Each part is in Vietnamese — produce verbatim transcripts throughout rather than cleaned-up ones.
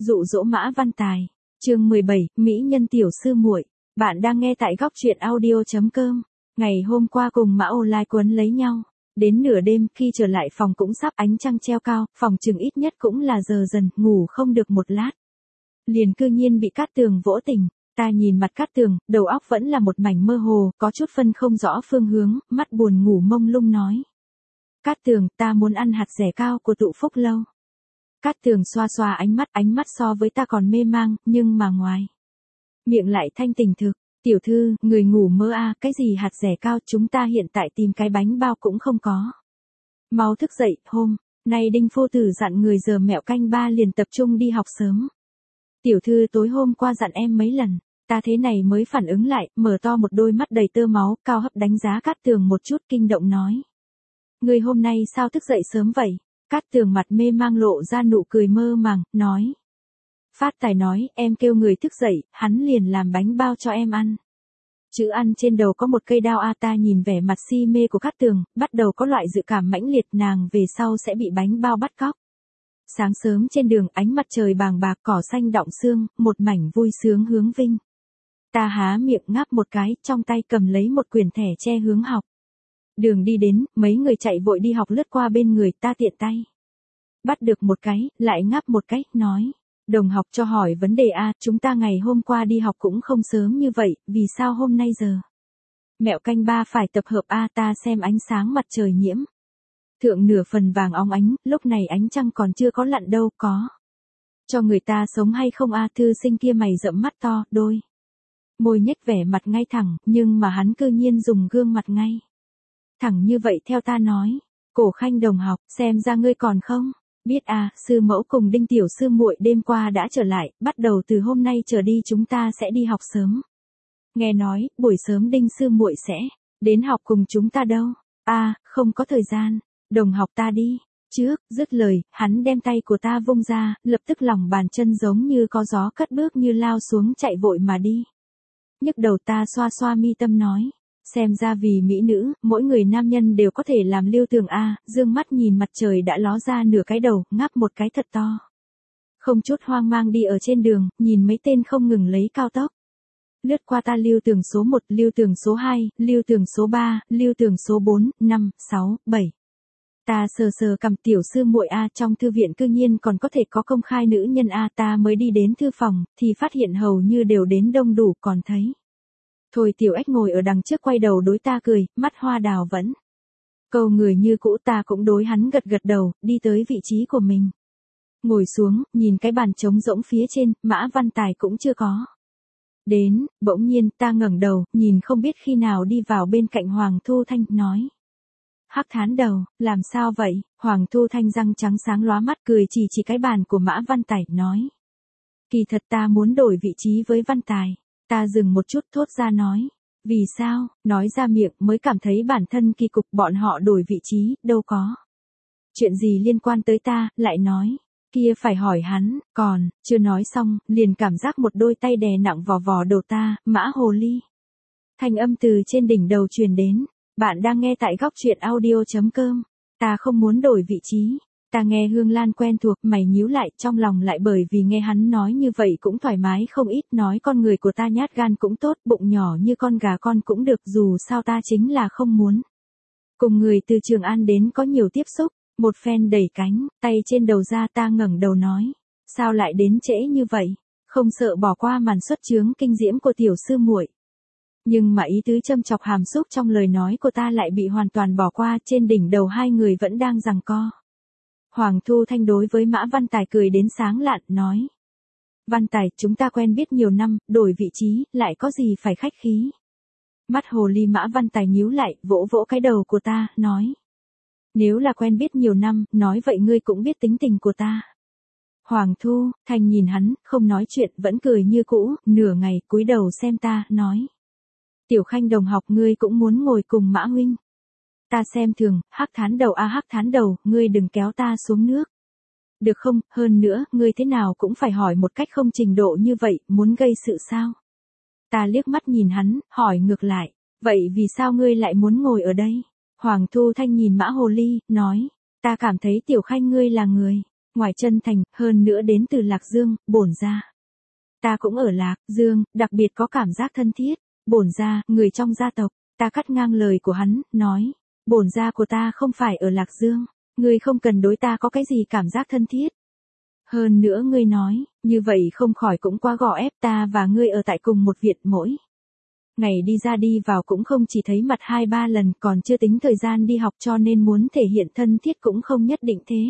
Dụ dỗ Mã Văn Tài. Chương mười bảy, Mỹ nhân tiểu sư muội. Bạn đang nghe tại góc truyện audio chấm com. Ngày hôm qua cùng Mã Ô Lai quấn lấy nhau. Đến nửa đêm khi trở lại phòng cũng sắp ánh trăng treo cao, phòng chừng ít nhất cũng là giờ dần, ngủ không được một lát. Liền cư nhiên bị Cát Tường vỗ tỉnh. Ta nhìn mặt Cát Tường, đầu óc vẫn là một mảnh mơ hồ, có chút phân không rõ phương hướng, mắt buồn ngủ mông lung nói. Cát Tường, ta muốn ăn hạt dẻ cao của Tụ Phúc Lâu. Cát Tường xoa xoa ánh mắt, ánh mắt so với ta còn mê mang, nhưng mà ngoài miệng lại thanh tình thực. Tiểu thư, người ngủ mơ à, cái gì hạt dẻ cao, chúng ta hiện tại tìm cái bánh bao cũng không có. Mau thức dậy, hôm nay Đinh phu tử dặn người giờ mẹo canh ba liền tập trung đi học sớm. Tiểu thư tối hôm qua dặn em mấy lần, ta thế này mới phản ứng lại, mở to một đôi mắt đầy tơ máu, cao hấp đánh giá Cát Tường một chút kinh động nói. Người hôm nay sao thức dậy sớm vậy? Cát Tường mặt mê mang lộ ra nụ cười mơ màng, nói. Phát Tài nói, em kêu người thức dậy, hắn liền làm bánh bao cho em ăn. Chữ ăn trên đầu có một cây đao a. Ta nhìn vẻ mặt si mê của Cát Tường, bắt đầu có loại dự cảm mãnh liệt nàng về sau sẽ bị bánh bao bắt cóc. Sáng sớm trên đường ánh mặt trời bàng bạc cỏ xanh đọng sương, một mảnh vui sướng hướng vinh. Ta há miệng ngáp một cái, trong tay cầm lấy một quyển thẻ che hướng học. Đường đi đến, mấy người chạy vội đi học lướt qua bên người ta tiện tay. Bắt được một cái, lại ngáp một cái, nói. Đồng học cho hỏi vấn đề A, chúng ta ngày hôm qua đi học cũng không sớm như vậy, vì sao hôm nay giờ? Mẹo canh ba phải tập hợp A, ta xem ánh sáng mặt trời nhiễm. Thượng nửa phần vàng óng ánh, lúc này ánh trăng còn chưa có lặn đâu, có. Cho người ta sống hay không A, thư sinh kia mày rậm mắt to, đôi. Môi nhếch vẻ mặt ngay thẳng, nhưng mà hắn cư nhiên dùng gương mặt ngay. Thẳng như vậy theo ta nói. Cổ Khanh đồng học, xem ra ngươi còn không? Biết à, sư mẫu cùng Đinh tiểu sư muội đêm qua đã trở lại, bắt đầu từ hôm nay trở đi chúng ta sẽ đi học sớm. Nghe nói, buổi sớm Đinh sư muội sẽ đến học cùng chúng ta đâu. À, không có thời gian, đồng học ta đi. Trước, dứt lời, hắn đem tay của ta vung ra, lập tức lòng bàn chân giống như có gió cất bước như lao xuống chạy vội mà đi. Nhức đầu ta xoa xoa mi tâm nói. Xem ra vì mỹ nữ, mỗi người nam nhân đều có thể làm Lưu Tường a. Dương mắt nhìn mặt trời đã ló ra nửa cái đầu, ngáp một cái thật to. Không chút hoang mang đi ở trên đường, nhìn mấy tên không ngừng lấy cao tốc. Lướt qua ta Lưu Tường số một, Lưu Tường số hai, Lưu Tường số ba, Lưu Tường số bốn, năm, sáu, bảy. Ta sờ sờ cầm tiểu sư muội a, trong thư viện cư nhiên còn có thể có công khai nữ nhân a. Ta mới đi đến thư phòng, thì phát hiện hầu như đều đến đông đủ, còn thấy. Thôi tiểu ếch ngồi ở đằng trước quay đầu đối ta cười, mắt hoa đào vẫn. Câu người như cũ, ta cũng đối hắn gật gật đầu, đi tới vị trí của mình. Ngồi xuống, nhìn cái bàn trống rỗng phía trên, Mã Văn Tài cũng chưa có. Đến, bỗng nhiên ta ngẩng đầu, nhìn không biết khi nào đi vào bên cạnh Hoàng Thu Thanh, nói. Hắc thán đầu, làm sao vậy? Hoàng Thu Thanh răng trắng sáng lóa mắt cười chỉ chỉ cái bàn của Mã Văn Tài, nói. Kỳ thật ta muốn đổi vị trí với Văn Tài. Ta dừng một chút thốt ra nói. Vì sao? Nói ra miệng mới cảm thấy bản thân kỳ cục, bọn họ đổi vị trí, đâu có. Chuyện gì liên quan tới ta, lại nói. Kia phải hỏi hắn, còn, chưa nói xong, liền cảm giác một đôi tay đè nặng vò vò đầu ta, Mã hồ ly. Thanh âm từ trên đỉnh đầu truyền đến. Bạn đang nghe tại góc truyện audio chấm com. Ta không muốn đổi vị trí. Ta nghe Hương Lan quen thuộc, mày nhíu lại, trong lòng lại bởi vì nghe hắn nói như vậy cũng thoải mái không ít, nói con người của ta nhát gan cũng tốt, bụng nhỏ như con gà con cũng được, dù sao ta chính là không muốn. Cùng người từ Trường An đến có nhiều tiếp xúc, một phen đẩy cánh, tay trên đầu ra ta ngẩng đầu nói. Sao lại đến trễ như vậy? Không sợ bỏ qua màn xuất chướng kinh diễm của tiểu sư muội. Nhưng mà ý tứ châm chọc hàm xúc trong lời nói của ta lại bị hoàn toàn bỏ qua, trên đỉnh đầu hai người vẫn đang giằng co. Hoàng Thu Thanh đối với Mã Văn Tài cười đến sáng lạn, nói. Văn Tài, chúng ta quen biết nhiều năm, đổi vị trí, lại có gì phải khách khí. Mắt hồ ly Mã Văn Tài nhíu lại, vỗ vỗ cái đầu của ta, nói. Nếu là quen biết nhiều năm, nói vậy ngươi cũng biết tính tình của ta. Hoàng Thu Thanh nhìn hắn, không nói chuyện, vẫn cười như cũ, nửa ngày, cúi đầu xem ta, nói. Tiểu Khanh đồng học, ngươi cũng muốn ngồi cùng Mã huynh. Ta xem thường, hắc thán đầu a à, hắc thán đầu, ngươi đừng kéo ta xuống nước. Được không, hơn nữa, ngươi thế nào cũng phải hỏi một cách không trình độ như vậy, muốn gây sự sao? Ta liếc mắt nhìn hắn, hỏi ngược lại, vậy vì sao ngươi lại muốn ngồi ở đây? Hoàng Thu Thanh nhìn Mã hồ ly, nói, ta cảm thấy Tiểu Khanh ngươi là người Ngoài chân thành, hơn nữa đến từ Lạc Dương, bổn gia. Ta cũng ở Lạc Dương, đặc biệt có cảm giác thân thiết. Bổn gia, người trong gia tộc. Ta cắt ngang lời của hắn, nói. Bổn gia của ta không phải ở Lạc Dương. Ngươi không cần đối ta có cái gì cảm giác thân thiết. Hơn nữa ngươi nói, như vậy không khỏi cũng quá gò ép ta và ngươi ở tại cùng một viện mỗi. Ngày đi ra đi vào cũng không chỉ thấy mặt hai ba lần, còn chưa tính thời gian đi học, cho nên muốn thể hiện thân thiết cũng không nhất định thế.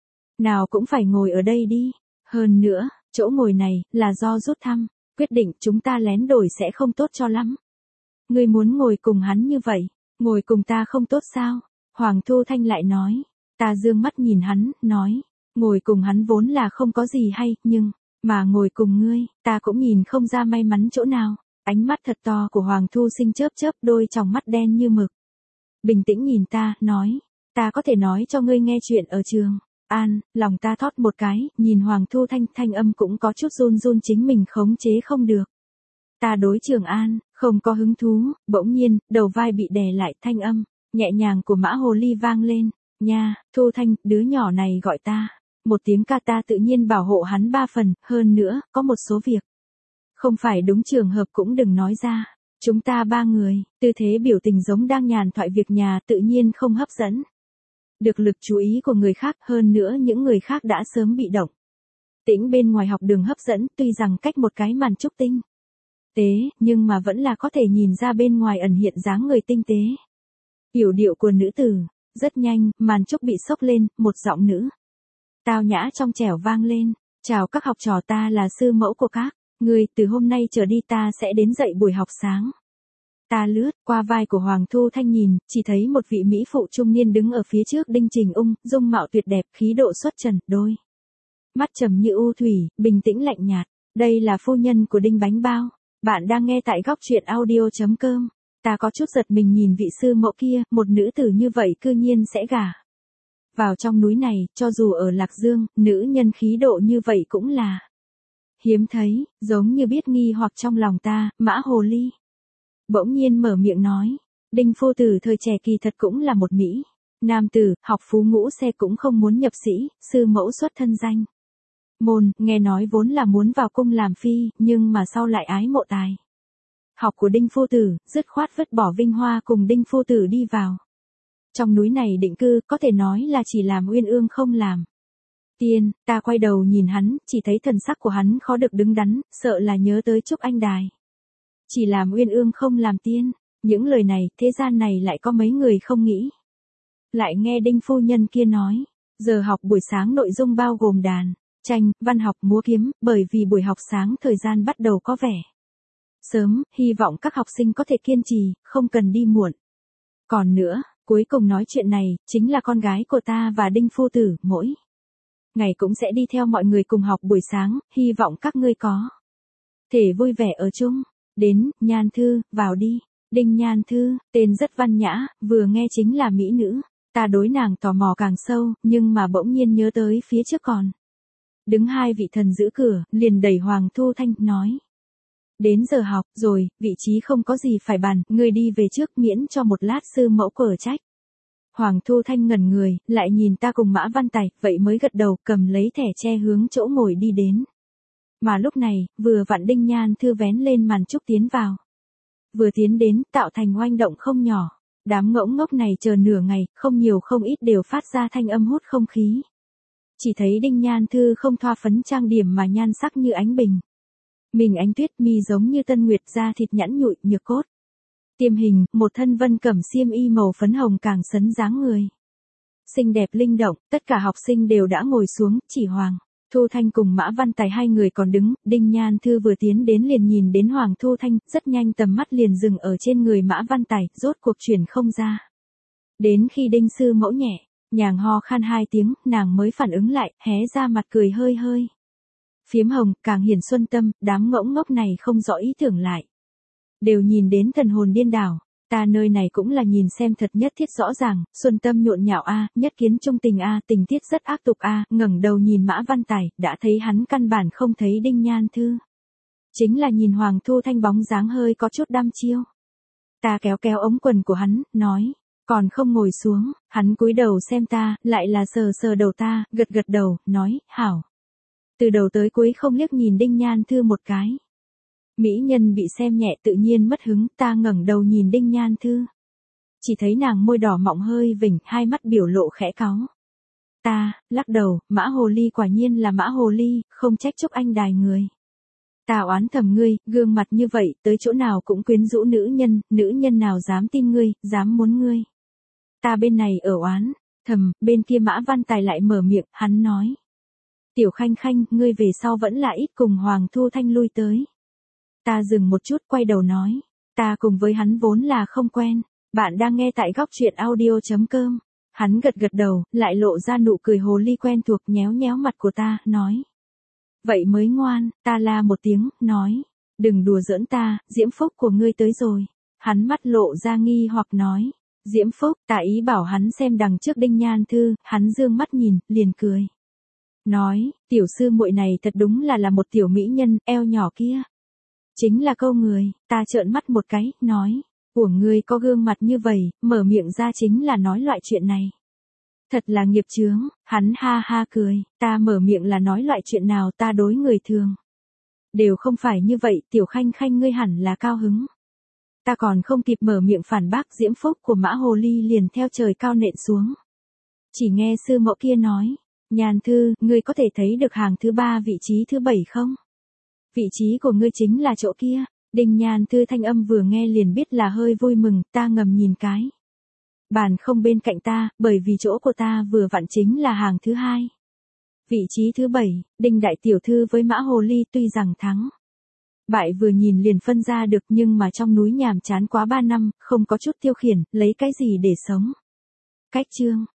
Nào cũng phải ngồi ở đây đi. Hơn nữa, chỗ ngồi này, là do rút thăm, quyết định chúng ta lén đổi sẽ không tốt cho lắm. Ngươi muốn ngồi cùng hắn như vậy, ngồi cùng ta không tốt sao? Hoàng Thu Thanh lại nói. Ta dương mắt nhìn hắn, nói. Ngồi cùng hắn vốn là không có gì hay, nhưng, mà ngồi cùng ngươi, ta cũng nhìn không ra may mắn chỗ nào. Ánh mắt thật to của Hoàng Thu Sinh chớp chớp, đôi tròng mắt đen như mực. Bình tĩnh nhìn ta, nói. Ta có thể nói cho ngươi nghe chuyện ở trường. An, lòng ta thót một cái, nhìn Hoàng Thu Thanh, thanh âm cũng có chút run run, chính mình khống chế không được. Ta đối Trường An, không có hứng thú, bỗng nhiên, đầu vai bị đè lại, thanh âm, nhẹ nhàng của Mã Hồ Ly vang lên. Nha, Thu Thanh, đứa nhỏ này gọi ta. Một tiếng ca ta tự nhiên bảo hộ hắn ba phần, hơn nữa, có một số việc. Không phải đúng trường hợp cũng đừng nói ra. Chúng ta ba người, tư thế biểu tình giống đang nhàn thoại việc nhà, tự nhiên không hấp dẫn được lực chú ý của người khác, hơn nữa những người khác đã sớm bị động. Tĩnh bên ngoài học đường hấp dẫn, tuy rằng cách một cái màn trúc tinh tế, nhưng mà vẫn là có thể nhìn ra bên ngoài ẩn hiện dáng người tinh tế. Yểu điệu của nữ tử, rất nhanh, màn trúc bị xốc lên, một giọng nữ tao nhã trong trẻo vang lên. Chào các học trò, ta là sư mẫu của các người, từ hôm nay trở đi ta sẽ đến dạy buổi học sáng. Ta lướt qua vai của Hoàng Thu Thanh nhìn, chỉ thấy một vị mỹ phụ trung niên đứng ở phía trước Đinh Trình Ung, dung mạo tuyệt đẹp, khí độ xuất trần, đôi mắt trầm như u thủy, bình tĩnh lạnh nhạt. Đây là phu nhân của Đinh Bánh Bao. Bạn đang nghe tại góc truyện audio.com. Ta có chút giật mình nhìn vị sư mẫu kia, một nữ tử như vậy cư nhiên sẽ gả vào trong núi này, cho dù ở Lạc Dương, nữ nhân khí độ như vậy cũng là hiếm thấy, giống như biết nghi hoặc trong lòng ta. Mã Hồ Ly bỗng nhiên mở miệng nói, Đinh phu tử thời trẻ kỳ thật cũng là một mỹ nam tử, học phú ngũ xe cũng không muốn nhập sĩ, sư mẫu xuất thân danh môn, nghe nói vốn là muốn vào cung làm phi, nhưng mà sau lại ái mộ tài học của Đinh phu tử, dứt khoát vứt bỏ vinh hoa cùng Đinh phu tử đi vào trong núi này định cư, có thể nói là chỉ làm uyên ương không làm tiên. Ta quay đầu nhìn hắn, chỉ thấy thần sắc của hắn khó được đứng đắn, sợ là nhớ tới Trúc Anh Đài. Chỉ làm uyên ương không làm tiên, những lời này, thế gian này lại có mấy người không nghĩ. Lại nghe Đinh phu nhân kia nói, giờ học buổi sáng nội dung bao gồm đàn, tranh, văn học, múa kiếm, bởi vì buổi học sáng thời gian bắt đầu có vẻ sớm, hy vọng các học sinh có thể kiên trì, không cần đi muộn. Còn nữa, cuối cùng nói chuyện này, chính là con gái của ta và Đinh phu tử, mỗi ngày cũng sẽ đi theo mọi người cùng học buổi sáng, hy vọng các ngươi có thể vui vẻ ở chung. Đến, Nhan Thư, vào đi. Đinh Nhan Thư, tên rất văn nhã, vừa nghe chính là mỹ nữ. Ta đối nàng tò mò càng sâu, nhưng mà bỗng nhiên nhớ tới phía trước còn đứng hai vị thần giữ cửa, liền đẩy Hoàng Thu Thanh, nói. Đến giờ học, rồi, vị trí không có gì phải bàn, ngươi đi về trước, miễn cho một lát sư mẫu cở trách. Hoàng Thu Thanh ngẩn người, lại nhìn ta cùng Mã Văn Tài, vậy mới gật đầu, cầm lấy thẻ che hướng chỗ ngồi đi đến. Mà lúc này, vừa vặn Đinh Nhan Thư vén lên màn trúc tiến vào. Vừa tiến đến, tạo thành oanh động không nhỏ. Đám ngỗng ngốc này chờ nửa ngày, không nhiều không ít đều phát ra thanh âm hút không khí. Chỉ thấy Đinh Nhan Thư không thoa phấn trang điểm mà nhan sắc như ánh bình. Mình ánh tuyết, mi giống như tân nguyệt, da thịt nhẵn nhụi, nhược cốt. Tiêm hình, một thân vân cẩm xiêm y màu phấn hồng càng sấn dáng người. Xinh đẹp linh động, tất cả học sinh đều đã ngồi xuống, chỉ Hoàng Thu Thanh cùng Mã Văn Tài hai người còn đứng. Đinh Nhan Thư vừa tiến đến liền nhìn đến Hoàng Thu Thanh, rất nhanh tầm mắt liền dừng ở trên người Mã Văn Tài, rốt cuộc chuyển không ra. Đến khi Đinh sư mẫu nhẹ nhàng ho khan hai tiếng, nàng mới phản ứng lại, hé ra mặt cười hơi hơi phiếm hồng, càng hiển xuân tâm. Đám ngỗng ngốc này không rõ ý tưởng lại đều nhìn đến thần hồn điên đảo. Ta nơi này cũng là nhìn xem thật nhất thiết rõ ràng, xuân tâm nhộn nhạo a, nhất kiến trung tình a, tình tiết rất ác tục a, ngẩng đầu nhìn Mã Văn Tài, đã thấy hắn căn bản không thấy Đinh Nhan Thư. Chính là nhìn Hoàng Thu Thanh bóng dáng hơi có chút đăm chiêu. Ta kéo kéo ống quần của hắn, nói, Còn không ngồi xuống, hắn cúi đầu xem ta, lại là sờ sờ đầu ta, gật gật đầu, nói, hảo. Từ đầu tới cuối không liếc nhìn Đinh Nhan Thư một cái. Mỹ nhân bị xem nhẹ tự nhiên mất hứng, ta ngẩng đầu nhìn Đinh Nhan Thư. Chỉ thấy nàng môi đỏ mọng hơi vỉnh, hai mắt biểu lộ khẽ cáu. Ta, lắc đầu, Mã Hồ Ly quả nhiên là Mã Hồ Ly, không trách chúc anh đài người. Ta oán thầm ngươi, gương mặt như vậy, tới chỗ nào cũng quyến rũ nữ nhân, nữ nhân nào dám tin ngươi, dám muốn ngươi. Ta bên này ở oán, thầm, bên kia Mã Văn Tài lại mở miệng, hắn nói. Tiểu Khanh Khanh, ngươi về sau vẫn là ít cùng Hoàng Thu Thanh lui tới. Ta dừng một chút, quay đầu nói. Ta cùng với hắn vốn là không quen. Bạn đang nghe tại góc truyện audio chấm com. Hắn gật gật đầu, lại lộ ra nụ cười hồ ly quen thuộc, nhéo nhéo mặt của ta, nói. Vậy mới ngoan, ta la một tiếng, nói. Đừng đùa giỡn ta, diễm phúc của ngươi tới rồi. Hắn mắt lộ ra nghi hoặc nói. Diễm phúc, ta ý bảo hắn xem đằng trước Đinh Nhan Thư, hắn dương mắt nhìn, liền cười. Nói, tiểu sư muội này thật đúng là là một tiểu mỹ nhân, eo nhỏ kia. Chính là câu người, ta trợn mắt một cái, nói. Của ngươi có gương mặt như vậy, mở miệng ra chính là nói loại chuyện này. Thật là nghiệp chướng, hắn ha ha cười, ta mở miệng là nói loại chuyện nào ta đối người thường. Đều không phải như vậy, Tiểu Khanh Khanh ngươi hẳn là cao hứng. Ta còn không kịp mở miệng phản bác, diễm phúc của Mã Hồ Ly liền theo trời cao nện xuống. Chỉ nghe sư mẫu kia nói, Nhan Thư, ngươi có thể thấy được hàng thứ ba vị trí thứ bảy không? Vị trí của ngươi chính là chỗ kia. Đinh Nhan Thư thanh âm vừa nghe liền biết là hơi vui mừng, ta ngầm nhìn cái. Bàn không bên cạnh ta, bởi vì chỗ của ta vừa vặn chính là hàng thứ hai. Vị trí thứ bảy, Đinh Đại Tiểu Thư với Mã Hồ Ly tuy rằng thắng. Bại vừa nhìn liền phân ra được nhưng mà trong núi nhàm chán quá ba năm, không có chút tiêu khiển, lấy cái gì để sống. Cách chương,